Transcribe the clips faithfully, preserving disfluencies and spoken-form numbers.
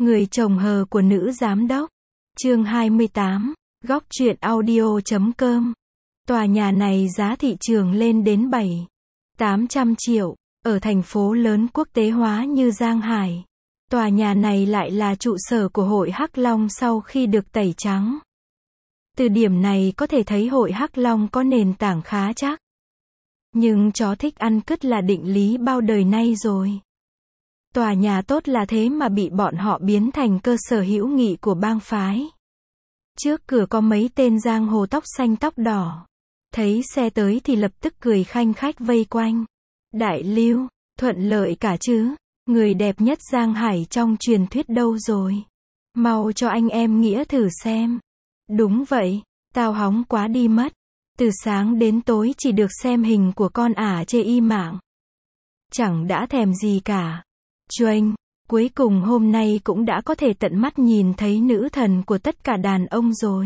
Người chồng hờ của nữ giám đốc. Chương hai mươi tám. Góc truyện audio chấm com. Tòa nhà này giá thị trường lên đến bảy, tám trăm triệu. Ở thành phố lớn quốc tế hóa như Giang Hải, tòa nhà này lại là trụ sở của hội Hắc Long sau khi được tẩy trắng. Từ điểm này có thể thấy hội Hắc Long có nền tảng khá chắc. Nhưng chó thích ăn cứt là định lý bao đời nay rồi. Tòa nhà tốt là thế mà bị bọn họ biến thành cơ sở hữu nghị của bang phái. Trước cửa có mấy tên giang hồ tóc xanh tóc đỏ. Thấy xe tới thì lập tức cười khanh khách vây quanh. Đại Lưu, thuận lợi cả chứ? Người đẹp nhất Giang Hải trong truyền thuyết đâu rồi? Mau cho anh em Nghĩa thử xem. Đúng vậy, tao hóng quá đi mất. Từ sáng đến tối chỉ được xem hình của con ả chê y mạng. Chẳng đã thèm gì cả. Chuênh, cuối cùng hôm nay cũng đã có thể tận mắt nhìn thấy nữ thần của tất cả đàn ông rồi.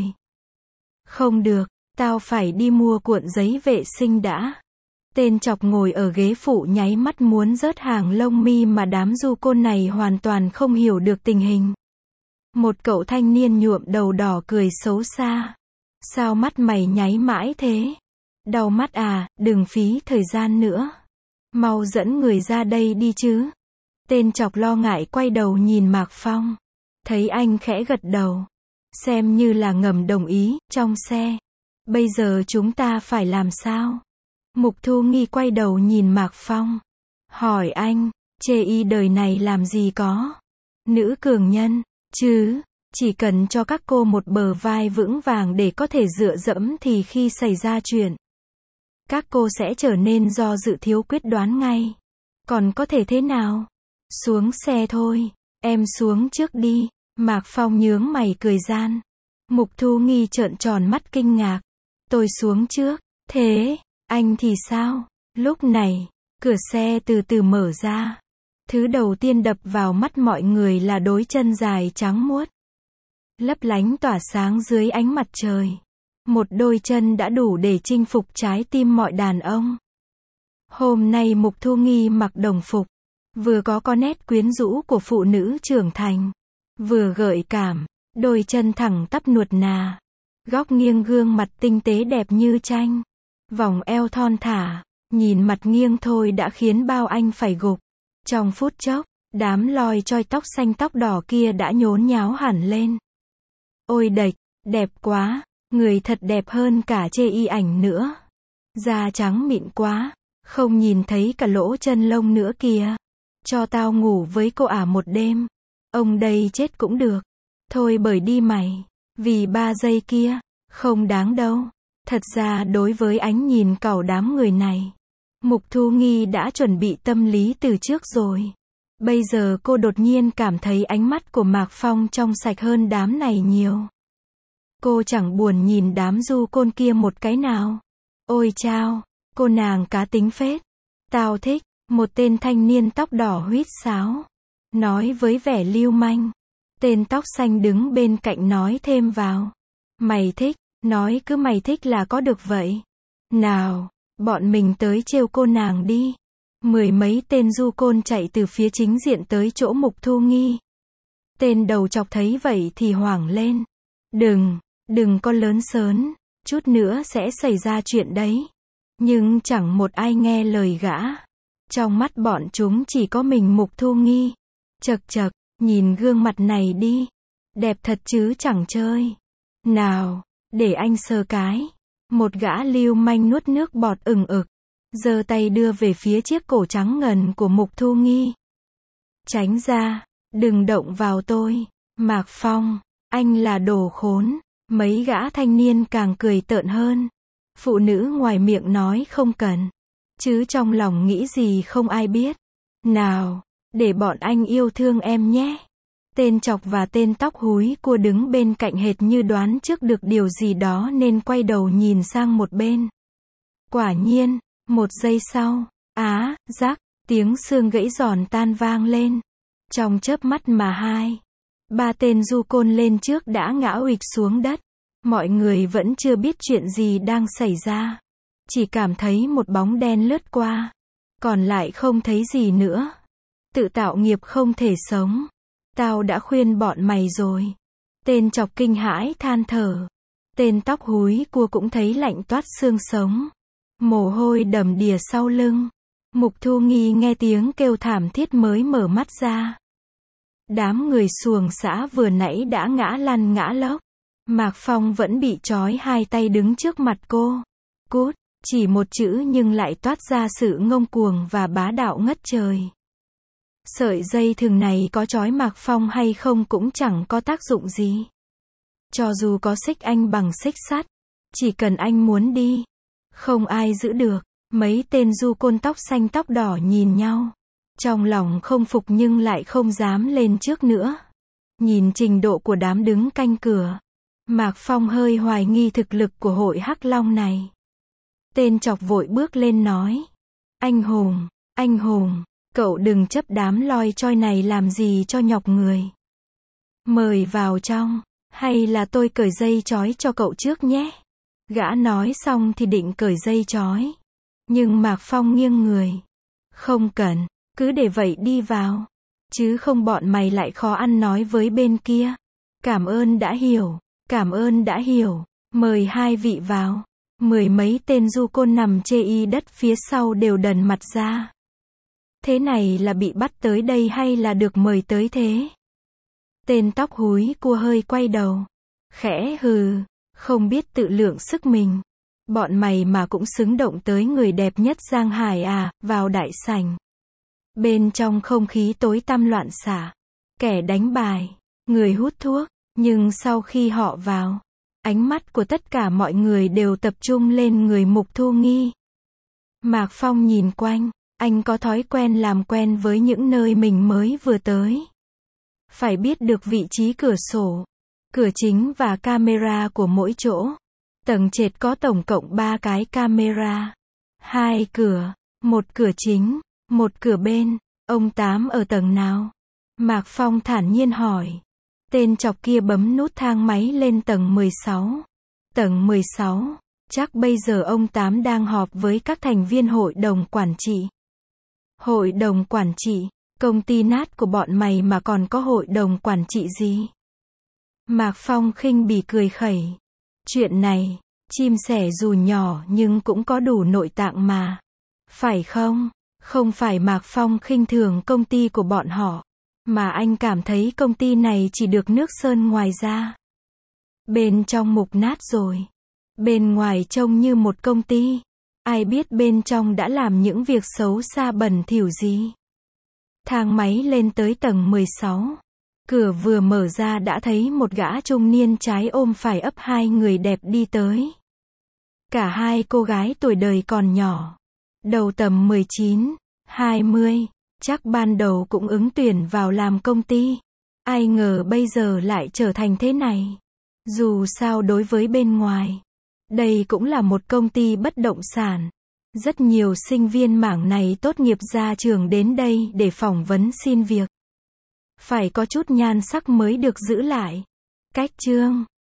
Không được, tao phải đi mua cuộn giấy vệ sinh đã. Tên chọc ngồi ở ghế phụ nháy mắt muốn rớt hàng lông mi mà đám du côn này hoàn toàn không hiểu được tình hình. Một cậu thanh niên nhuộm đầu đỏ cười xấu xa. Sao mắt mày nháy mãi thế? Đau mắt à, đừng phí thời gian nữa. Mau dẫn người ra đây đi chứ. Tên chọc lo ngại quay đầu nhìn Mạc Phong. Thấy anh khẽ gật đầu. Xem như là ngầm đồng ý, trong xe. Bây giờ chúng ta phải làm sao? Mục Thu Nghi quay đầu nhìn Mạc Phong. Hỏi anh, chê y đời này làm gì có? Nữ cường nhân, chứ, chỉ cần cho các cô một bờ vai vững vàng để có thể dựa dẫm thì khi xảy ra chuyện, các cô sẽ trở nên do dự thiếu quyết đoán ngay. Còn có thể thế nào? Xuống xe thôi, em xuống trước đi. Mạc Phong nhướng mày cười gian. Mục Thu Nghi trợn tròn mắt kinh ngạc. Tôi xuống trước, thế, anh thì sao? Lúc này, cửa xe từ từ mở ra. Thứ đầu tiên đập vào mắt mọi người là đôi chân dài trắng muốt, lấp lánh tỏa sáng dưới ánh mặt trời. Một đôi chân đã đủ để chinh phục trái tim mọi đàn ông. Hôm nay Mục Thu Nghi mặc đồng phục, vừa có có nét quyến rũ của phụ nữ trưởng thành, vừa gợi cảm, đôi chân thẳng tắp nuột nà, góc nghiêng gương mặt tinh tế đẹp như tranh, vòng eo thon thả, nhìn mặt nghiêng thôi đã khiến bao anh phải gục. Trong phút chốc, đám loi choi tóc xanh tóc đỏ kia đã nhốn nháo hẳn lên. Ôi đệch, đẹp quá, người thật đẹp hơn cả chê y ảnh nữa. Da trắng mịn quá, không nhìn thấy cả lỗ chân lông nữa kìa. Cho tao ngủ với cô ả một đêm. Ông đây chết cũng được. Thôi bởi đi mày, vì ba giây kia, không đáng đâu. Thật ra đối với ánh nhìn cẩu đám người này, Mục Thu Nghi đã chuẩn bị tâm lý từ trước rồi. Bây giờ cô đột nhiên cảm thấy ánh mắt của Mạc Phong trong sạch hơn đám này nhiều. Cô chẳng buồn nhìn đám du côn kia một cái nào. Ôi chao, cô nàng cá tính phết. Tao thích, một tên thanh niên tóc đỏ huýt sáo, nói với vẻ lưu manh. Tên tóc xanh đứng bên cạnh nói thêm vào. Mày thích, nói cứ mày thích là có được vậy. Nào, bọn mình tới trêu cô nàng đi. Mười mấy tên du côn chạy từ phía chính diện tới chỗ Mục Thu Nghi. Tên đầu chọc thấy vậy thì hoảng lên. Đừng, đừng có lớn sớn, chút nữa sẽ xảy ra chuyện đấy. Nhưng chẳng một ai nghe lời gã. Trong mắt bọn chúng chỉ có mình Mục Thu Nghi. Chật chật, nhìn gương mặt này đi. Đẹp thật chứ chẳng chơi. Nào, để anh sờ cái. Một gã lưu manh nuốt nước bọt ừng ực, giơ tay đưa về phía chiếc cổ trắng ngần của Mục Thu Nghi. Tránh ra, đừng động vào tôi. Mạc Phong, anh là đồ khốn. Mấy gã thanh niên càng cười tợn hơn. Phụ nữ ngoài miệng nói không cần, chứ trong lòng nghĩ gì không ai biết. Nào, để bọn anh yêu thương em nhé. Tên chọc và tên tóc húi cua đứng bên cạnh hệt như đoán trước được điều gì đó nên quay đầu nhìn sang một bên. Quả nhiên, một giây sau, á, rắc, tiếng xương gãy giòn tan vang lên. Trong chớp mắt mà hai, ba tên du côn lên trước đã ngã uịch xuống đất. Mọi người vẫn chưa biết chuyện gì đang xảy ra. Chỉ cảm thấy một bóng đen lướt qua. Còn lại không thấy gì nữa. Tự tạo nghiệp không thể sống. Tao đã khuyên bọn mày rồi. Tên chọc kinh hãi than thở. Tên tóc húi cua cũng thấy lạnh toát xương sống. Mồ hôi đầm đìa sau lưng. Mục Thu Nghi nghe tiếng kêu thảm thiết mới mở mắt ra. Đám người xuồng xã vừa nãy đã ngã lăn ngã lóc. Mạc Phong vẫn bị trói hai tay đứng trước mặt cô. Cút, chỉ một chữ nhưng lại toát ra sự ngông cuồng và bá đạo ngất trời. Sợi dây thừng này có trói Mạc Phong hay không cũng chẳng có tác dụng gì. Cho dù có xích anh bằng xích sắt, chỉ cần anh muốn đi, không ai giữ được. Mấy tên du côn tóc xanh tóc đỏ nhìn nhau. Trong lòng không phục nhưng lại không dám lên trước nữa. Nhìn trình độ của đám đứng canh cửa, Mạc Phong hơi hoài nghi thực lực của hội Hắc Long này. Tên chọc vội bước lên nói. Anh Hùng, anh Hùng, cậu đừng chấp đám loi choi này làm gì cho nhọc người. Mời vào trong, hay là tôi cởi dây trói cho cậu trước nhé. Gã nói xong thì định cởi dây trói. Nhưng Mạc Phong nghiêng người. Không cần, cứ để vậy đi vào. Chứ không bọn mày lại khó ăn nói với bên kia. Cảm ơn đã hiểu, cảm ơn đã hiểu. Mời hai vị vào. Mười mấy tên du côn nằm chê y đất phía sau đều đần mặt ra. Thế này là bị bắt tới đây hay là được mời tới thế? Tên tóc húi cua hơi quay đầu. Khẽ hừ, không biết tự lượng sức mình. Bọn mày mà cũng xứng động tới người đẹp nhất Giang Hải à, vào đại sảnh. Bên trong không khí tối tăm loạn xạ. Kẻ đánh bài, người hút thuốc, nhưng sau khi họ vào, ánh mắt của tất cả mọi người đều tập trung lên người Mục Thu Nghi. Mạc Phong nhìn quanh, anh có thói quen làm quen với những nơi mình mới vừa tới. Phải biết được vị trí cửa sổ, cửa chính và camera của mỗi chỗ. Tầng trệt có tổng cộng ba cái camera. Hai cửa, một cửa chính, một cửa bên. Ông Tám ở tầng nào? Mạc Phong thản nhiên hỏi. Tên chọc kia bấm nút thang máy lên tầng mười sáu. Tầng mười sáu, chắc bây giờ ông Tám đang họp với các thành viên hội đồng quản trị. Hội đồng quản trị, công ty nát của bọn mày mà còn có hội đồng quản trị gì? Mạc Phong khinh bỉ cười khẩy. Chuyện này, chim sẻ dù nhỏ nhưng cũng có đủ nội tạng mà. Phải không? Không phải Mạc Phong khinh thường công ty của bọn họ, mà anh cảm thấy công ty này chỉ được nước sơn ngoài ra. Bên trong mục nát rồi. Bên ngoài trông như một công ty. Ai biết bên trong đã làm những việc xấu xa bẩn thỉu gì. Thang máy lên tới tầng mười sáu. Cửa vừa mở ra đã thấy một gã trung niên trái ôm phải ấp hai người đẹp đi tới. Cả hai cô gái tuổi đời còn nhỏ. Đầu tầm mười chín, hai mươi, chắc ban đầu cũng ứng tuyển vào làm công ty. Ai ngờ bây giờ lại trở thành thế này. Dù sao đối với bên ngoài, đây cũng là một công ty bất động sản. Rất nhiều sinh viên mảng này tốt nghiệp ra trường đến đây để phỏng vấn xin việc. Phải có chút nhan sắc mới được giữ lại. Cách chương